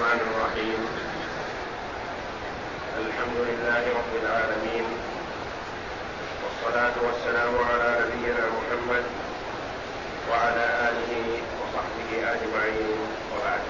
الرحمن الرحيم. الحمد لله رب العالمين، والصلاة والسلام على نبينا محمد وعلى آله وصحبه أجمعين، وبعد.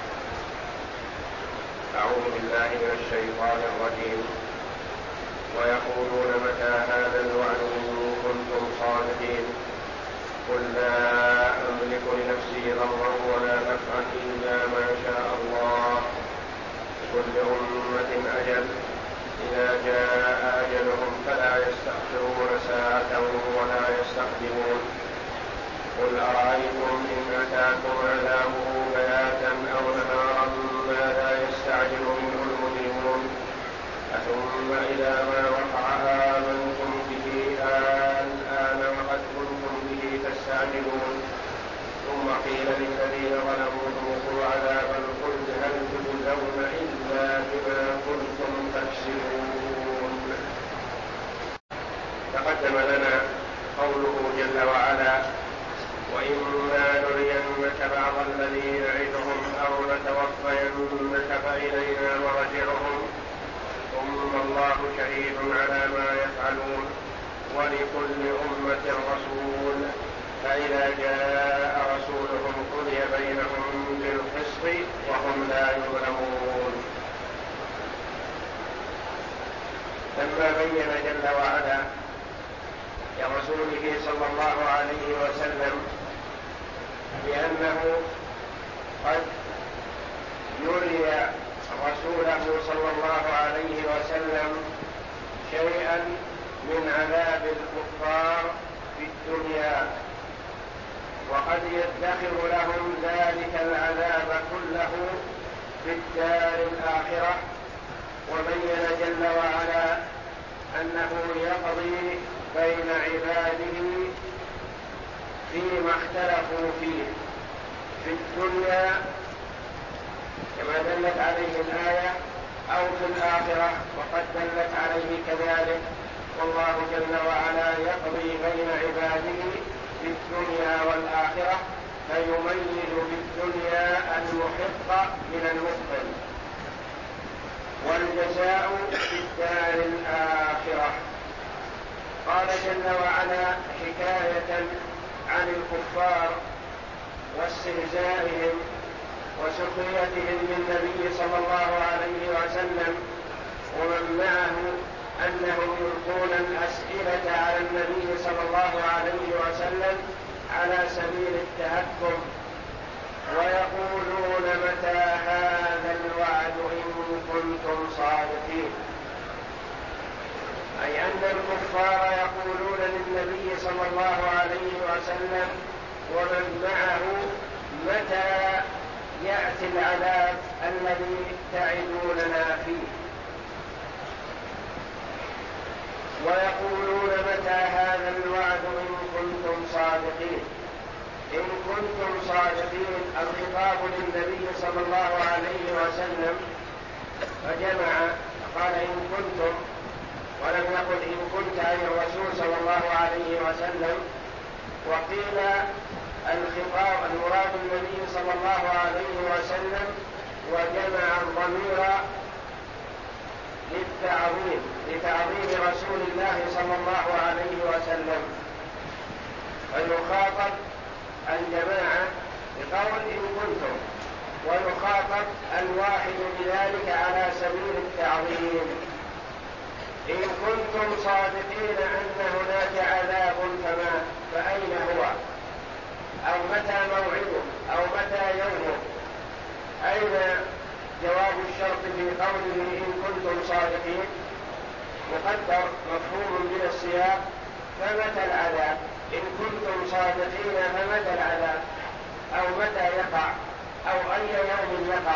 أعوذ بالله من الشيطان الرجيم. ويقولون متى هذا الوعد إن كنتم صادقين قل لا أملك لنفسي ضرا ولا نفعا إلا ما شاء الله لكل أمة أجل إذا جاء أجلهم فلا يستأخرون ساعة ولا يستقدمون. قل أرأيتم إن أتاكم عذابه بياتا أو نهارا ماذا يستعجل منه المجرمون أثم إذا ما وقع آمنتم به الآن وقد كنتم به تستعجلون. ثم قيل للذين ظلموا ذوقوا عذاب الخلد هل تجزون إلا بما كنتم تكسبون. تقدم لنا قوله جل وعلا: وإما نرينك بعض الذي نعدهم أو نتوفينك فإلينا مرجعهم ثم الله شهيد على ما يفعلون ولكل أمة رسول فإذا جاء رسولهم قضي بينهم بالقسط وهم لا يظلمون. لما بين جل وعلا لرسوله صلى الله عليه وسلم بأنه قد يري رسوله صلى الله عليه وسلم شيئا من عذاب الكفار في الدنيا وقد يدخر لهم ذلك العذاب كله في الدار الآخرة، وبين جل وعلا أنه يقضي بين عباده فيما اختلفوا فيه في الدنيا كما دلت عليه الآية أو في الآخرة وقد دلت عليه كذلك. والله جل وعلا يقضي بين عباده في الدنيا والآخرة فيميز في الدنيا المحق من المبطل، والجزاء في الدار الآخرة. قال جل وعلا حكاية عن الكفار واستهزائهم وسخريتهم للنبي صلى الله عليه وسلم ومن معه أنهم يلقون الأسئلة على النبي صلى الله عليه وسلم على سبيل التهكم ويقولون متى هذا الوعد إن كنتم صادقين، أي أن الكفار يقولون للنبي صلى الله عليه وسلم ومن معه متى يأتي العذاب الذي تعدوننا فيه، ويقولون متى هذا الوعد إن كنتم صادقين. إن كنتم صادقين الخطاب للنبي صلى الله عليه وسلم، فجمع قال إن كنتم ولم يقل إن كنت أي الرسول صلى الله عليه وسلم. وقيل الخطاب المراد النبي صلى الله عليه وسلم وجمع الضمير لتعظيم رسول الله صلى الله عليه وسلم، فيخاطب الجماعة بقول إن كنتم، ويخاطب الواحد بذلك على سبيل التعظيم. إن كنتم صادقين أن هناك عذاب فأين هو؟ أو متى موعده؟ أو متى يومه؟ أين جواب الشرط في قوله إن كنتم صادقين؟ مقدر مفهوم من السياق، فمتى العذاب؟ إن كنتم صادقين فمتى العذاب؟ أو متى يقع؟ أو أي يوم يقع؟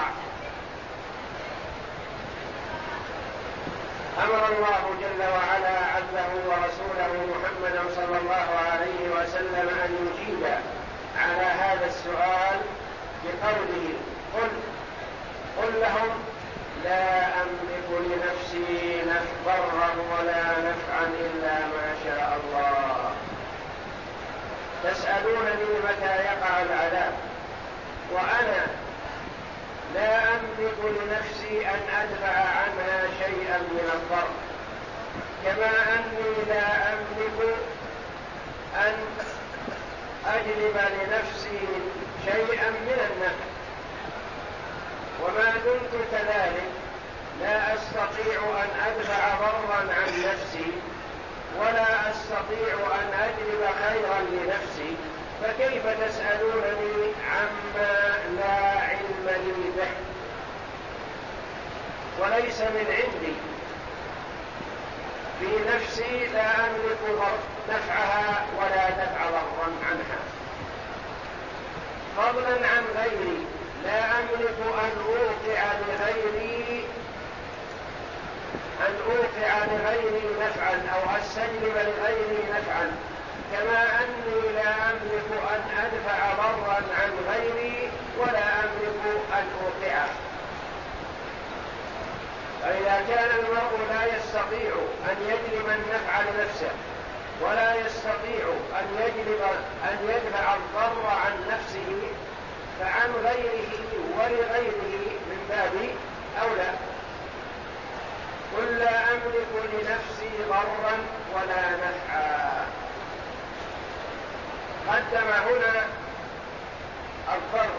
أمر الله جل وعلا عبده ورسوله محمدا صلى الله عليه وسلم أن يجيب على هذا السؤال بقوله قل لهم لا أملك لنفسي ضرا ولا نفعا إلا ما شاء الله. تسألونني متى يقع العذاب وأنا لا أملك أملك لنفسي أن أدفع عنها شيئا من الضر، كما أني لا أملك أن أجلب لنفسي شيئا من النفع. وما دمت كذلك لا أستطيع أن أدفع ضرا عن نفسي ولا أستطيع أن أجلب خيرا لنفسي، فكيف تسألونني عما لا علم لي به وليس من عندي؟ في نفسي لا أملك نفعها ولا دفع ضرا عنها، فضلا عن غيري لا أملك أن أوقع لغيري نفعا أو أستجلب لغيري نفعا، كما أني لا أملك أن أدفع ضرا عن غيري ولا أملك أن أوقعه. فإذا كان المرء لا يستطيع أن يجلب النفع لنفسه ولا يستطيع أن يدفع الضر عن نفسه، فعن غيره ولغيره من باب أولى. قل لا أملك لنفسي ضرا ولا نفعا، قدم هنا الضر،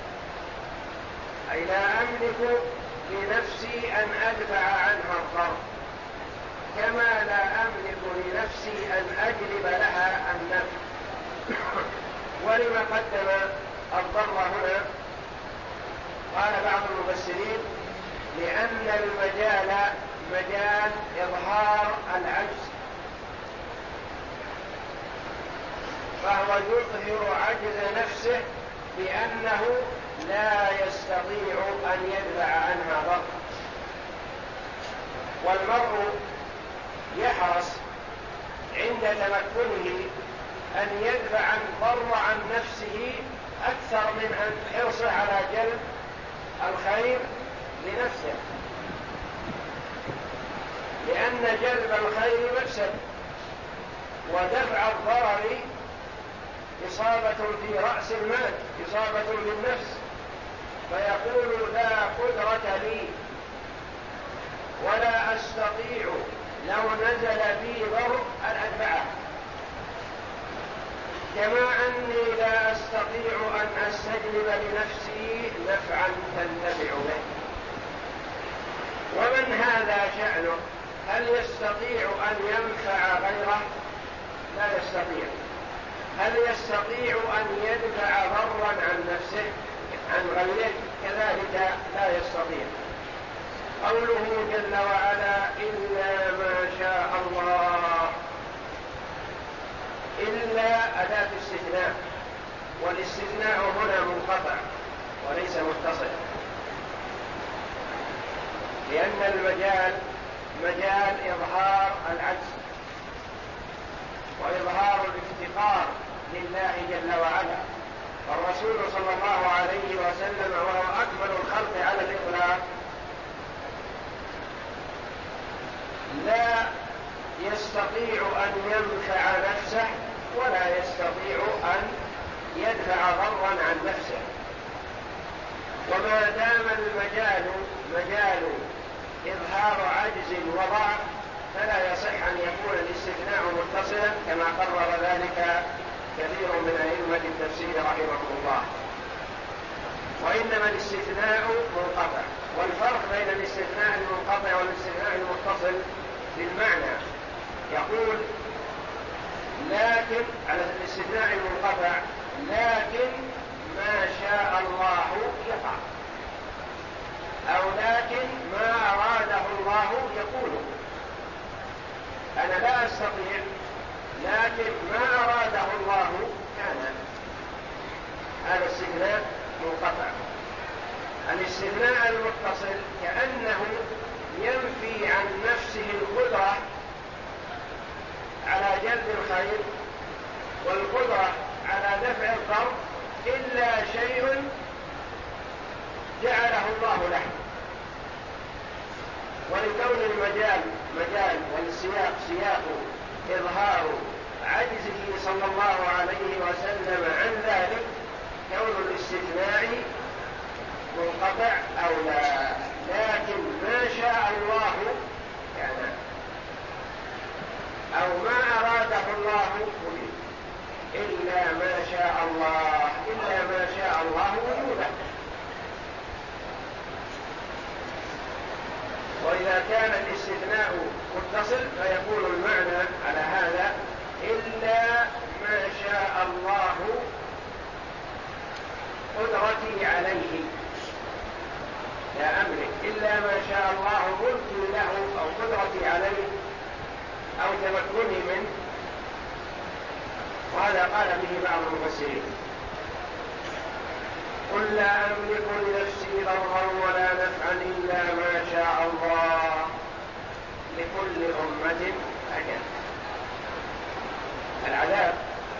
أي لا أملك لنفسي أن أدفع عنها الضر، كما لا أملك لنفسي أن أجلب لها النفع. ولما قدم الضر هنا؟ قال بعض المفسرين لأن المجال مجال إظهار العجز، فهو يظهر عجز نفسه بأنه لا يستطيع أن يدفع عنها ضر. والمرء يحرص عند تمكنه أن يدفع الضر عن نفسه أكثر من أن حرصه على جلب الخير لنفسه، لأن جلب الخير مكسب ودفع الضرر إصابة في رأس المال، إصابة للنفس، فيقول لا قدرة لي ولا أستطيع لو نزل بي ضر أن أدفعه، كما أني لا أستطيع أن أستجلب لنفسي نفعا تنتفع به. ومن هذا شأنه هل يستطيع أن ينفع غيره؟ لا يستطيع. هل يستطيع أن يدفع ضرا عن نفسه عن غيره؟ كذلك لا يستطيع. قوله جل وعلا إلا ما شاء الله، إلا أداة استثناء، والاستثناء هنا منقطع وليس متصل، لأن المجال مجال إظهار العجز وإظهار الافتقار لله جل وعلا. والرسول صلى الله عليه وسلم وهو أكمل الخلق على الإطلاق لا يستطيع أن ينفع نفسه ولا يستطيع أن يدفع ضرا عن نفسه. وما دام المجال مجال إظهار عجز وضعف فلا يصح أن يكون الاستثناء متصلا، كما قرر ذلك كثير من أئمة التفسير رحمه الله. وإنما الاستثناء منقطع. والفرق بين الاستثناء المنقطع والاستثناء المتصل في المعنى، يقول لكن على الاستثناء المنقطع لكن ما شاء الله يقع، أو لكن ما أراده الله يقول. أنا لا أستطيع، لكن ما أراده الله كان. هذا استثناء منقطع. الاستثناء المتصل كأنه ينفي عن نفسه القدرة على جلب الخير والقدرة على دفع الضر إلا شيء جعله الله له. ولكون المجال مجال والسياق سياق إظهار عجزه صلى الله عليه وسلم عن ذلك، كون الاستثناء منقطع أو لا. وإذا كان الاستثناء متصل فيكون المعنى على هذا إلا ما شاء الله قدرتي عليه، لا أملك إلا ما شاء الله ملكي له أو قدرتي عليه أو تمكني منه. وهذا قال به بعض المفسرين. قل لا أملك لنفسي ضرا ولا نفعا إلا ما شاء الله لكل أمة أجل. العذاب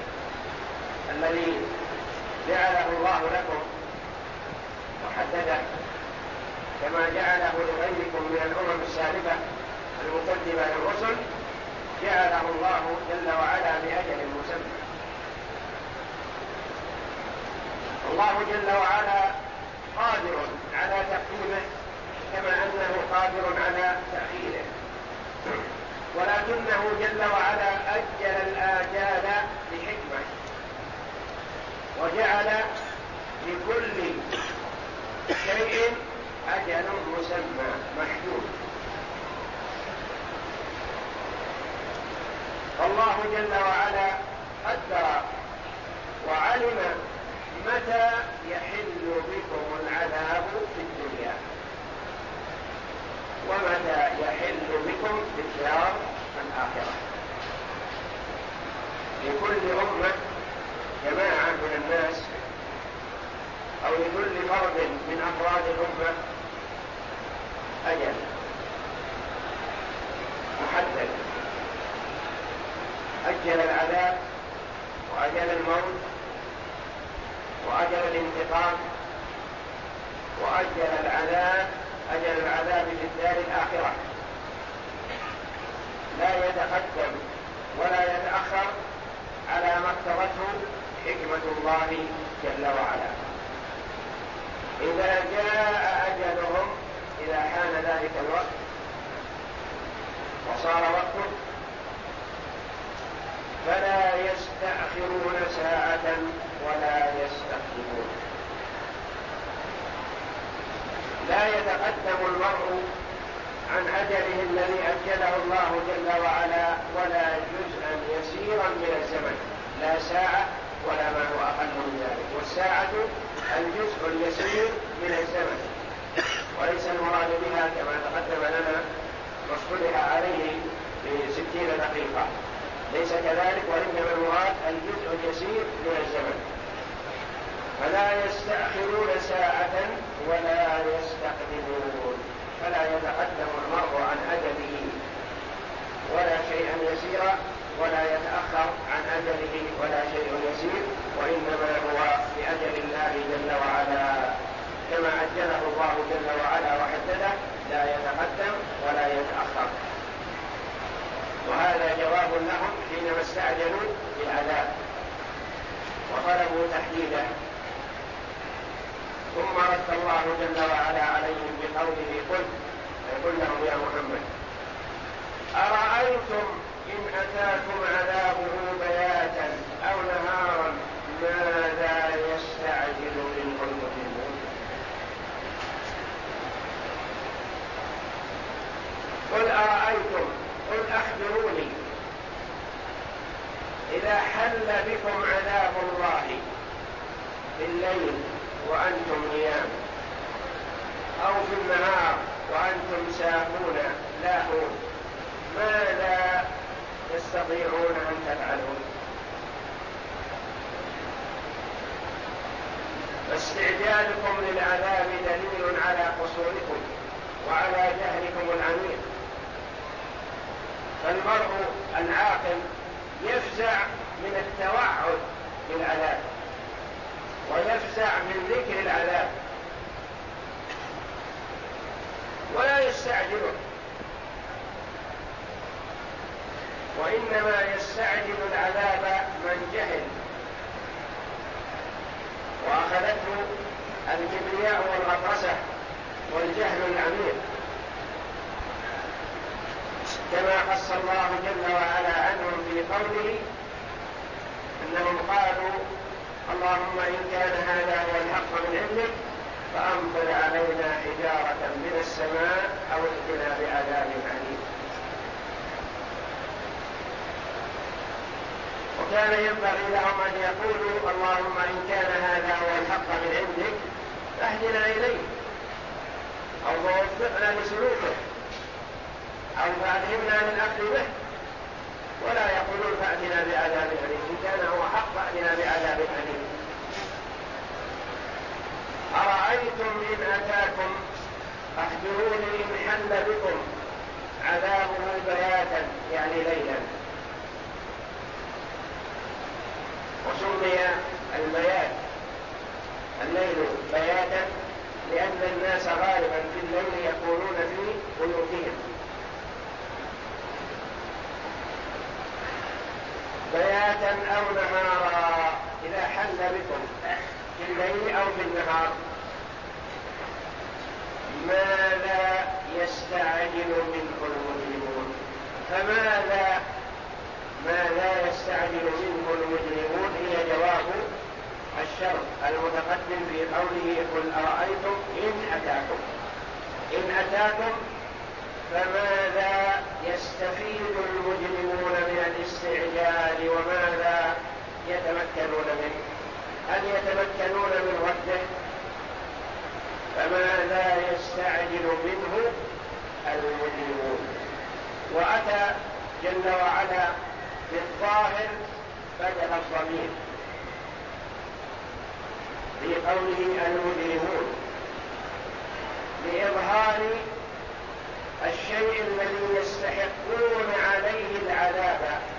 الذي جعله الله لكم وحدده كما جعله لغيركم من الأمم السالفة المقدمة للرسل، جعله الله جل وعلا بأجل مسمى. الله جل وعلا قادر على تقديمه كما أنه قادر على تأخيره، ولكنه جل وعلا أجل الآجال لحكمة، وجعل لكل شيء أجل مسمى محدود. فالله جل وعلا قدر وعلم متى يحل بكم العذاب في الدنيا ومتى يحل بكم في الدار الآخرة. لكل أمة جماعة من الناس أو لكل فرد من أفراد الأمة أجل محدد، أجل العذاب وأجل الموت وأجل الانتقام وأجل العذاب، أجل العذاب في الدار الآخرة، لا يتقدم ولا يتأخر على ما اقتضته حكمة الله جل وعلا. إذا جاء أجلهم، إذا حان ذلك الوقت وصار وقته، فلا يستأخرون ساعة ولا يستقدمون. لا يتقدم المرء عن أجله الذي أجله الله جل وعلا ولا جزءا يسيرا من الزمن، لا ساعة ولا ما هو أقل من ذلك. والساعة الجزء اليسير من الزمن، وليس المراد بها كما تقدم لنا واصطلح عليه ب60 دقيقة، ليس كذلك، وإنما المراد الجزء اليسير من الزمن. فلا يستأخرون ساعة ولا يستقدمون، فلا يتقدم المرء عن أجله ولا شيئا يسيرا ولا يتأخر عن أجله ولا شيء يسير، وإنما هو بأجل الله جل وعلا كما أجله الله جل وعلا وحدده، لا يتقدم ولا يتأخر. وهذا جواب لهم حينما استعجلوا بالعذاب وطلبوا تحديده. ثم رد الله جل وعلا عليهم بقوله قل لهم يا محمد أرأيتم إن أتاكم عذابه بياتا أو نهارا ماذا يستعجل منه المجرمون. قل أرأيتم، قل أخبروني إذا حل بكم عذاب الله في الليل وأنتم نيام أو في النهار وأنتم ساهون لاهون، ماذا تستطيعون أن تفعلون؟ فاستعجالكم للعذاب دليل على قصوركم وعلى جهلكم العميق. فالمرء العاقل يفزع من التوعد بالعذاب ويفزع من ذكر العذاب ولا يستعجله، وإنما يستعجل العذاب من جهل وأخذته الكبرياء والغطرسة والجهل العميق، كما قص الله جل وعلا عنهم في قوله أنهم قالوا اللهم إن كان هذا هو الحق من عندك فأمطر علينا حجارة من السماء أو ائتنا وكان ينبغي لهم أن يقولوا اللهم إن كان هذا هو الحق من عندك فاهدنا إليه أو وفقنا لسلوكه أو فألهمنا من أخذ به، ولا يقولون فأتنا بعذاب أليم، إن كان هو حق فأتنا بعذاب أليم. أرأيتم إن أتاكم، أخبروني إن حل بكم عذابه بياتا يعني ليلا. وسمي البيات الليل بياتا لأن الناس غالبا في الليل يكونون في بيوتهم. بياتا أو نهارا، إذا حل بكم في الليل أو في النهار. ماذا يستعجل منه المجرمون؟ فماذا يستعجل منه المجرمون هي جواب الشرط المتقدم في قوله قل أرأيتم إن أتاكم فماذا يستفيد المجرمون من الاستعجال وماذا يتمكنون منه؟ هل يتمكنون من رده؟ فماذا يستعجل منه المجرمون؟ وأتى جل وعلا بالظاهر بدل الضمير في قوله المجرمون لإظهار الشيء الذي يستحقون عليه العذاب.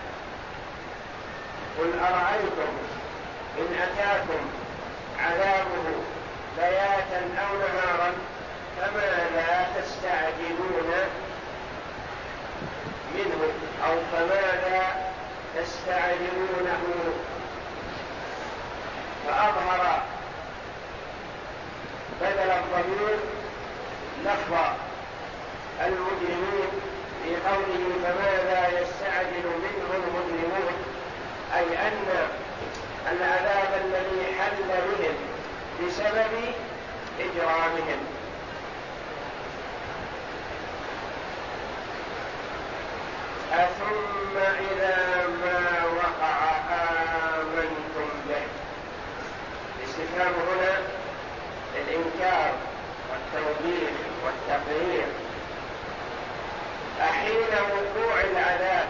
قل أرأيتم إن أتاكم عذابه بياتا أو نهارا فماذا تستعجلون منه أو فماذا تستعجلونه؟ فأظهر بدل الضمير لفظ المجرمين في قوله فماذا يستعجل منه المجرمون، أي أن العذاب الذي حل بهم بسبب إجرامهم. أثم إذا ما وقع آمنتم به. الاستفهام هنا الإنكار والتوبيخ والتقرير. أحين وقوع العذاب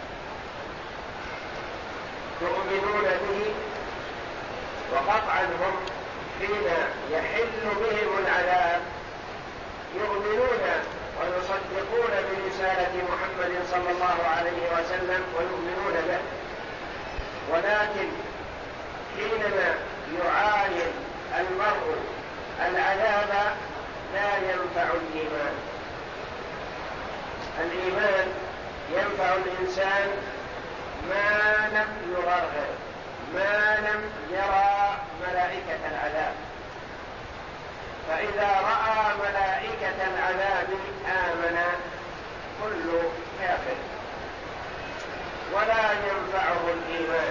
تؤمنون به؟ وقطعا هم حين يحل بهم العذاب يؤمنون ويصدقون برسالة محمد صلى الله عليه وسلم ويؤمنون به، ولكن حينما يعاين المرء العذاب لا ينفع الإيمان. الإيمان ينفع الإنسان ما لم يغرغر، ما لم يرى ملائكة العذاب. فإذا رأى ملائكة العذاب آمن كل كافر، ولا ينفعه الإيمان.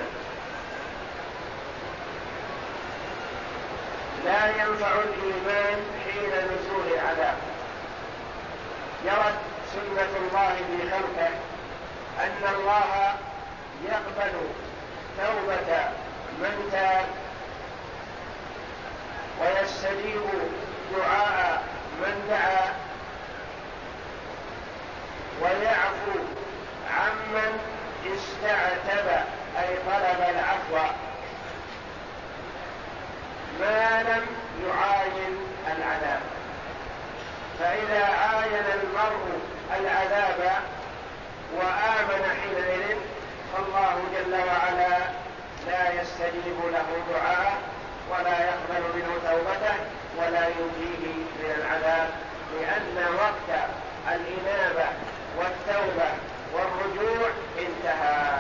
لا ينفع الإيمان حين نزول العذاب. جرت سنة الله في خلقه أن الله يقبل توبة من تاب ويستجيب دعاء من دعا ويعفو عمن استعتب أي طلب العفو ما لم يعاين العذاب. فإذا عاين المرء العذاب وآمن حينئذ فالله جل وعلا لا يستجيب له دعاءه ولا يقبل منه توبته ولا ينجيه من العذاب، لأن وقت الإنابة والتوبة والرجوع انتهى.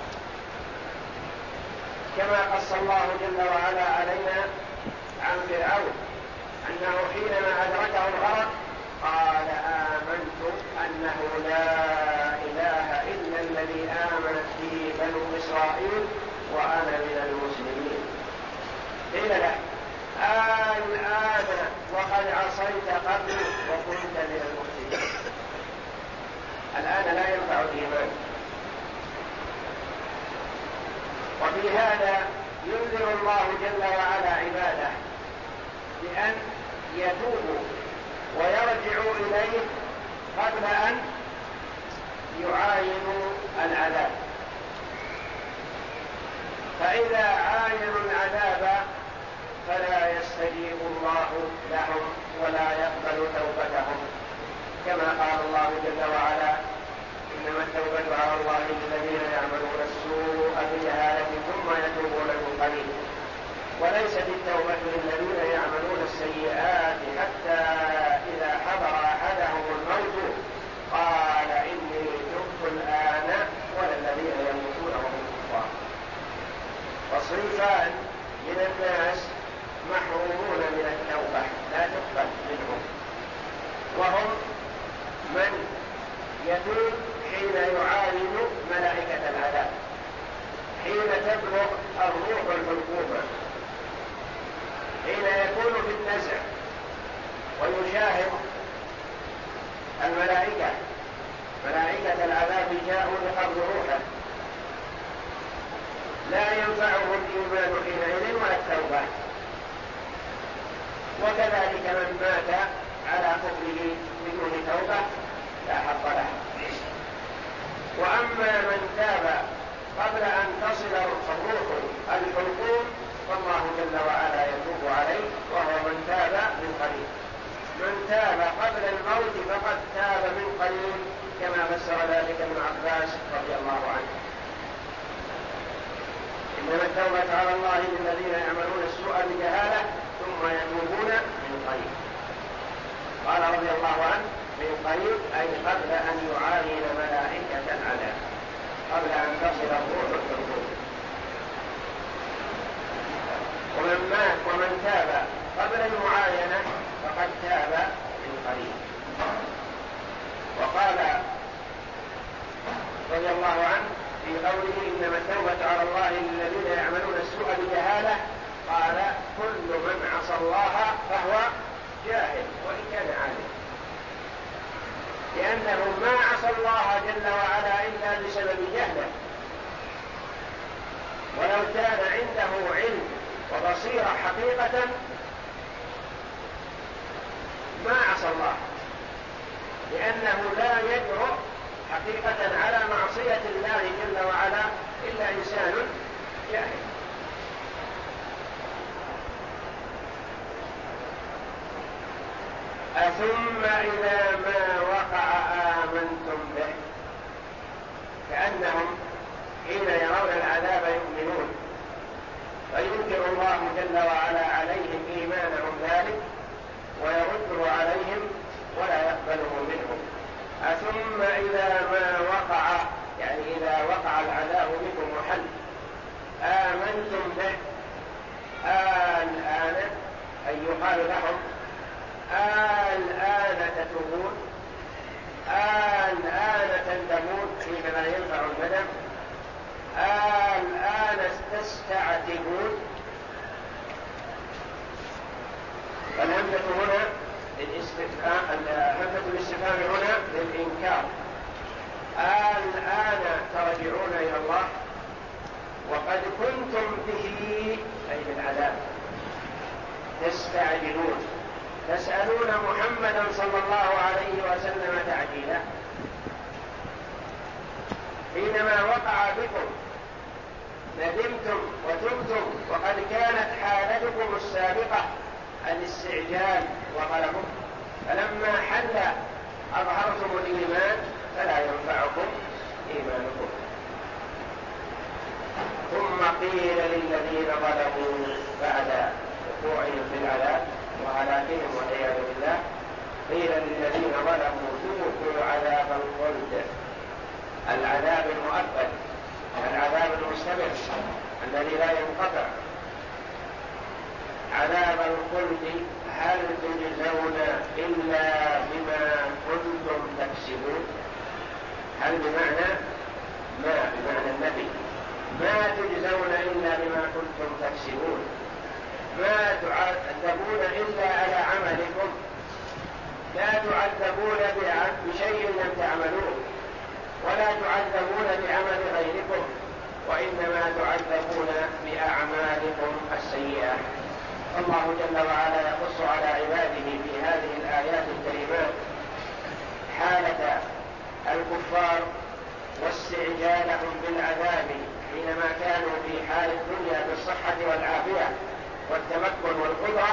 كما قص الله جل وعلا علينا عن فرعون أنه حينما أدركه الغرق قال آمنت أنه لا إله إلا الذي آمنت به بنو إسرائيل وأنا من المسلمين. قيل له الآن وقد عصيت قبل وكنت من المفسدين. الآن لا ينفع الإيمان. وفي هذا ينذر الله جل وعلا عباده بأن يتوبوا ويرجعوا إليه قبل أن يعاينوا العذاب، فإذا عاينوا العذاب فلا يستجيب الله لهم ولا يقبل توبتهم، كما قال الله جل وعلا: إنما التوبة على الله للذين يعملون السوء بجهالة ثم يتوبون من قريب، وليست التوبة للذين يعملون السيئات حتى إذا حضر أحدهم الموت قال إني تبت الآن، ولا الذين يموتون وهم كفار. وصنفان من الناس محرومون من التوبة لا تقبل منهم، وهم من يتوب حين يعاين ملائكة العذاب، حين تبلغ الروح الحلقومة، حين يكون في النزع ويشاهد الملائكة، ملائكة العذاب جاءوا لقبض روحه، لا ينفعه الإيمان حينئذ ولا التوبة. وكذلك من مات على كفره بدون توبة لا حق له. وأما من تاب قبل أن تصل الروح الحلقوم فالله جل وعلا يتوب عليه، وهو من تاب من قريب. من تاب قبل الموت فقد تاب من قريب، كما فسر ذلك ابن عباس رضي الله عنه: إنما التوبة على الله للذين يعملون السوء بجهالة ثم يتوبون من قريب. قال رضي الله عنه: من قريب أي قبل أن يعاين ملائكة العذاب، قبل أن تصل الروح الحلقوم. ومن تاب قبل المعاينة فقد تاب من قريب. وقال رضي الله عنه في قوله: إنما التوبة على الله للذين يعملون السوء بجهالة، قال: كل من عصى الله فهو جاهل وإن كان عالم، لأنه ما عصى الله جل وعلا إلا بسبب جهله، ولو كان عنده علم وبصيرة حقيقة ما عصى الله، لأنه لا يجرؤ حقيقة على معصية الله جل وعلا إلا إنسان جاهل. أثم إذا ما وقع آمنتم به، كأنهم حين يرون العذاب يؤمنون، فينكر الله جل وعلا عليهم إيمانهم ذلك ويرده عليهم ولا يقبله منهم. أثم إذا ما وقع، يعني إذا وقع العذاب بكم وحل، آمنتم به، الآن أي يقال لهم: الآن تتوبون، الآن تندمون حين لا ينفع الندم، الآن تستعتبون. فالهمزة هنا همزة الاستفهام هنا للإنكار. الآن ترجعون إلى الله وقد كنتم به، أي بالعذاب، تستعجلون، تسألون محمدا صلى الله عليه وسلم تعجيلا. حينما وقع بكم ندمتم وتبتم، وقد كانت حالتكم السابقة الاستعجال وطلبه، فلما حل أظهرتم الإيمان فلا ينفعكم إيمانكم. ثم قيل للذين ظلموا بعد وقوعهم في العذاب وهلاكهم والعياذ بالله، قيل للذين ظلموا ذوقوا عذاب الخلد، العذاب المؤبد، العذاب المستمر الذي لا ينقطع، عذاب الخلد هل تجزون إلا بما كنتم تكسبون. هل بمعنى ما، بمعنى النبي، ما تجزون إلا بما كنتم تكسبون، ما تعذبون إلا على عملكم، لا تعذبون بشيء لم تعملوه، ولا تعذبون بعمل غيركم، وإنما تعذبون بأعمالكم السيئة. الله جل وعلا يقص على عباده في هذه الآيات الكريمات حالة الكفار واستعجالهم بالعذاب حينما كانوا في حال الدنيا بالصحة والعافية والتمكن والقدرة،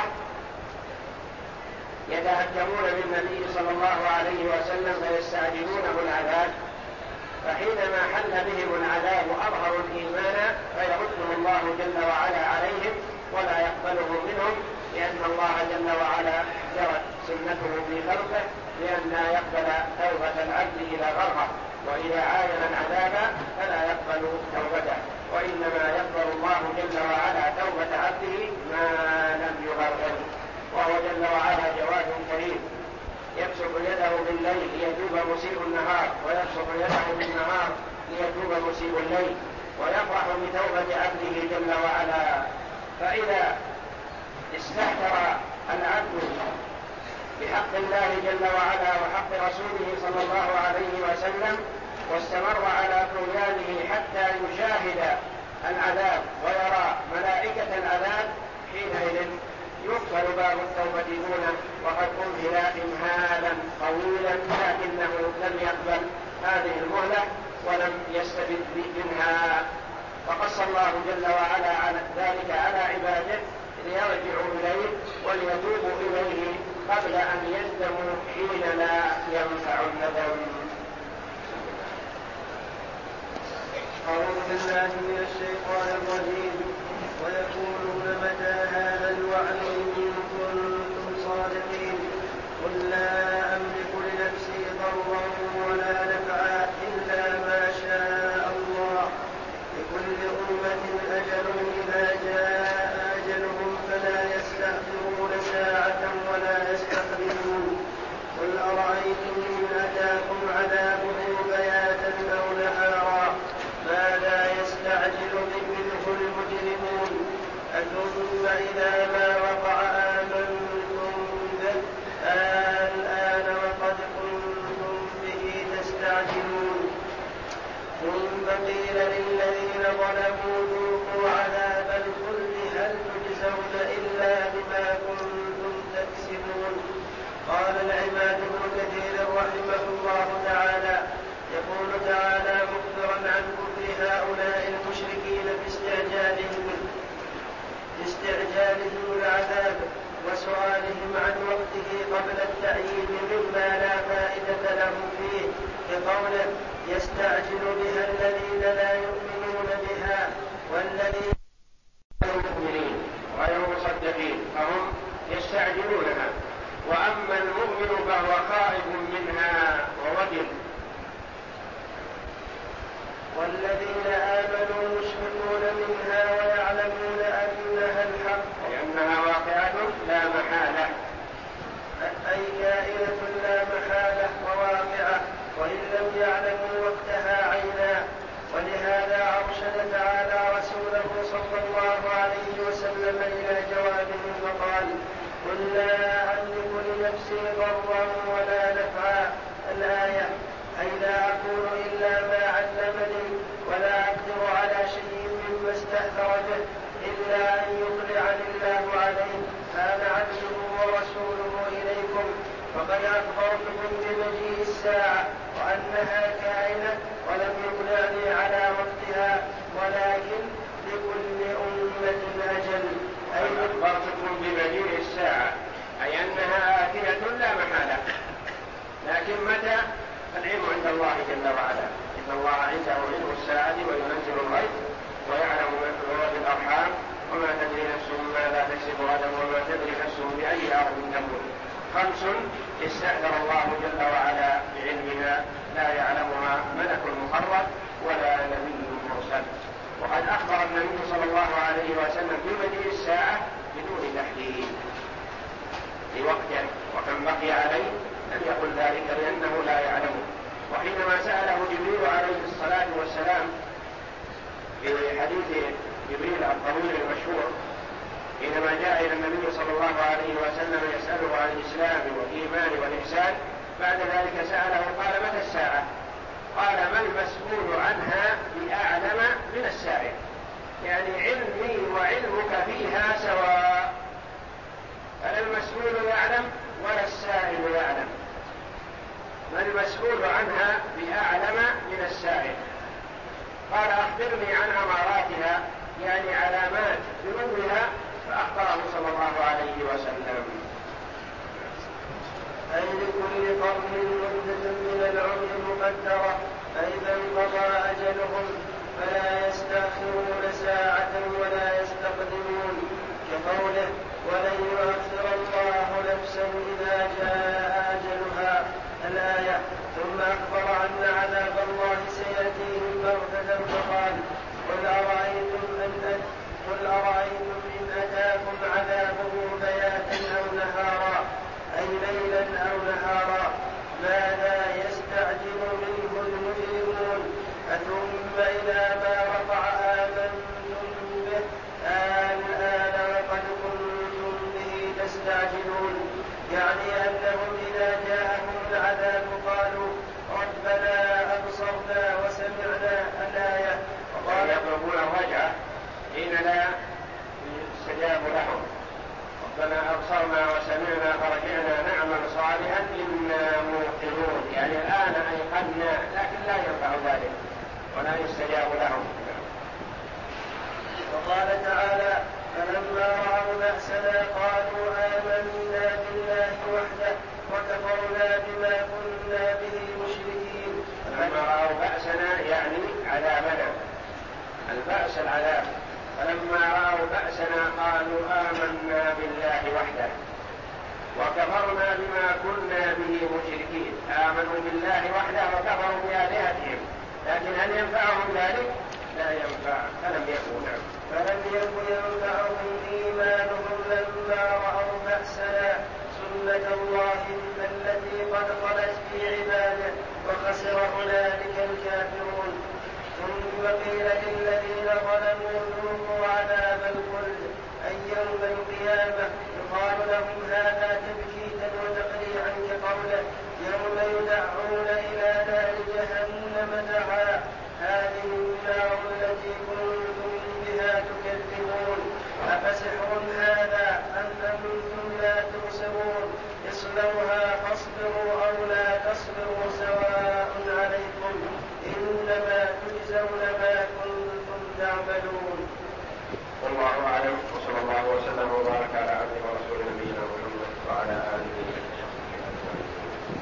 يتهكمون بالنبي صلى الله عليه وسلم فيستعجلونه العذاب، فحينما حل بهم العذاب وأظهروا الإيمان فيردهم الله جل وعلا عليهم ولا يقبله منهم، لأن الله جل وعلا جرت سنته في خلقه لأن لا يقبل توبة العبد إذا غرها، وإذا عاين العذاب فلا يقبل توبته، وإنما يقبل الله جل وعلا توبة عبده ما لم يغرغر. وهو جل وعلا جواد كريم يبسط يده بالليل ليتوب مسيء النهار، ويبسط يده بالنهار ليتوب مسيء الليل، ويفرح بتوبة عبده جل وعلا. فإذا استهتر العبد بحق الله جل وعلا وحق رسوله صلى الله عليه وسلم واستمر على طغيانه حتى يشاهد العذاب ويرى ملائكة العذاب، حينئذ يقبل باب التوبة دونه، وقد أمهل إمهالا طويلا لكنه لم يقبل هذه المهلة ولم يستفد منها. فقص الله جل وعلا على ذلك على عباده ليرجعوا إليه وليتوبوا إليه قبل أن يندموا حين لا ينفع الندم. أعوذ بالله من الشيطان الرجيم. ويقولون متى هذا الوعد إن كنتم صادقين. قل لا أملك لنفسي ضرا ولا نفعا إلا ما شاء الله، لكل أمة أجل إذا جاء أجلهم فلا يستأخرون ساعة ولا يستقدمون. قل أرأيتم إن أتاكم عذابه بياتا أو نهارا ماذا يستعجل منه المجرمون؟ أثم إذا ما وقع آمنتم به الآن وقد كنتم به تستعجلون. ثم قيل للذين ظلموا ذوقوا عذاب الخلد هل تجزون إلا بما كنتم تكسبون. قال العماد بن كثير رحمه الله تعالى: يقول تعالى مخبرا عن كفر هؤلاء المشركين باستعجالهم العذاب وسؤالهم عن وقته قبل التأييد مما لا فائدة لهم فيه، بقوله: يستعجل بها الذين لا يؤمنون بها والذين المؤمنين غير مصدقين فهم يستعجلونها، وأما المؤمن فهو خائف منها ووجل. والذين آمنوا مشفقون منها ويعلمون أنها الحق، لأنها واقعة لا محالة، أي كائنة لا محالة وواقعة، وإن لم يعلموا وقتها عينا. ولهذا أرشد تعالى رسوله صلى الله عليه وسلم إلى جوابه فقال: قل لا أملك لنفسي ضرا ولا نفعا. الآية: أي لا أقول إلا ما علمني ولا أقدر على شيء مما استأثر به إلا أن يطلعني الله عليه، فأنا عبده ورسوله إليكم، وقد أخبرتكم بمجيء الساعة وأنها كائنة ولم يطلعني على وقتها، ولكن لكل أمة أجل. أي أخبرتكم بمجيء الساعة أي أنها آتية لا محالة، لكن متى؟ العلم عند الله جل وعلا. إن الله عنده علم الساعة وينزل الغيث ويعلم ما في الأرحام وما تدري نفس ماذا تكسب غدا وما تدري نفس بأي أرض تموت. 5 استأثر الله جل وعلا بعلمها لا يعلمها ملك مقرب ولا نبي مرسل. وقد أخبر النبي صلى الله عليه وسلم بمجيء الساعة بدون تحديد لوقته وكم بقي عليه، لم يقل ذلك لأنه لا يعلمه. وحينما سأله جبريل عليه الصلاة والسلام في حديث جبريل الطويل المشهور حينما جاء إلى النبي صلى الله عليه وسلم يسأله عن الإسلام والإيمان والإحسان، بعد ذلك سأله قال: متى الساعة؟ قال ما المسؤول عنها بأعلم من السائل، يعني علمي وعلمك فيها سواء، فلا المسؤول يعلم ولا السائل يعلم، ما المسؤول عنها بأعلم من السائل. قال أخبرني عن أماراتها، يعني علامات ذنوبها، فأخبره صلى الله عليه وسلم. أي لكل قرن مدة من العمر مقدرة، فإذا انقضى أجلهم فلا يستأخرون ساعة ولا يستقدمون، كقوله ولن يؤخر الله نفسا إذا جاء أجلها الآية. ثم أخبر أن عذاب الله سيأتيهم بغتة فقال قل أرأيتم إن أتاكم عذابه بياتا أو نهارا، أي ليلا أو نهارا، ماذا يستعجل منه المجرمون؟ أثم إلى ما وقع آمنتم به الآن وقد كنتم به تستعجلون، يعني أنهم إذا جاءهم العذاب قالوا ربنا أبصرنا وسمعنا الآية، وقال يطلبون الرجعة حين لا يستجاب لهم، ربنا أبصرنا وسمعنا فرجعنا نعمل صالحا إنا موقنون، يعني الآن أيقنا لكن لا ينفع ذلك ولا يستجاب لهم. وقال تعالى فلما رأوا بأسنا قالوا آمنا بالله وحده وكفرنا بما كنا به مشركين. فلما رأوا بأسنا يعني عذابنا، البأس العذاب. فلما رأوا بأسنا قالوا آمنا بالله وحده وكفرنا بما كنا به مشركين. آمنوا بالله وحده وكفروا بآلهتهم، لكن هل ينفعهم ذلك؟ لا ينفع. فلم يكن ينفعهم إيمانهم لما رأوا بأسنا سنة الله التي قد خلت في عباده وخسر هنالك الكافرون. ثم قيل للذين ظلموا ذوقوا عذاب الخلد أي يوم القيامة، يقال لهم هذا تبكيتا وتقريعا كقوله يوم يدعون إلى نار جهنم دعا هذه النار التي كنتم بها تكذبون، أفسحر هذا أم أنتم لا تبصرون، اصلوها فاصبروا أو لا تصبروا سواء عليكم إنما تجزون ما كنتم تعملون. والله أعلم، وصلى الله وسلم وبارك على عبده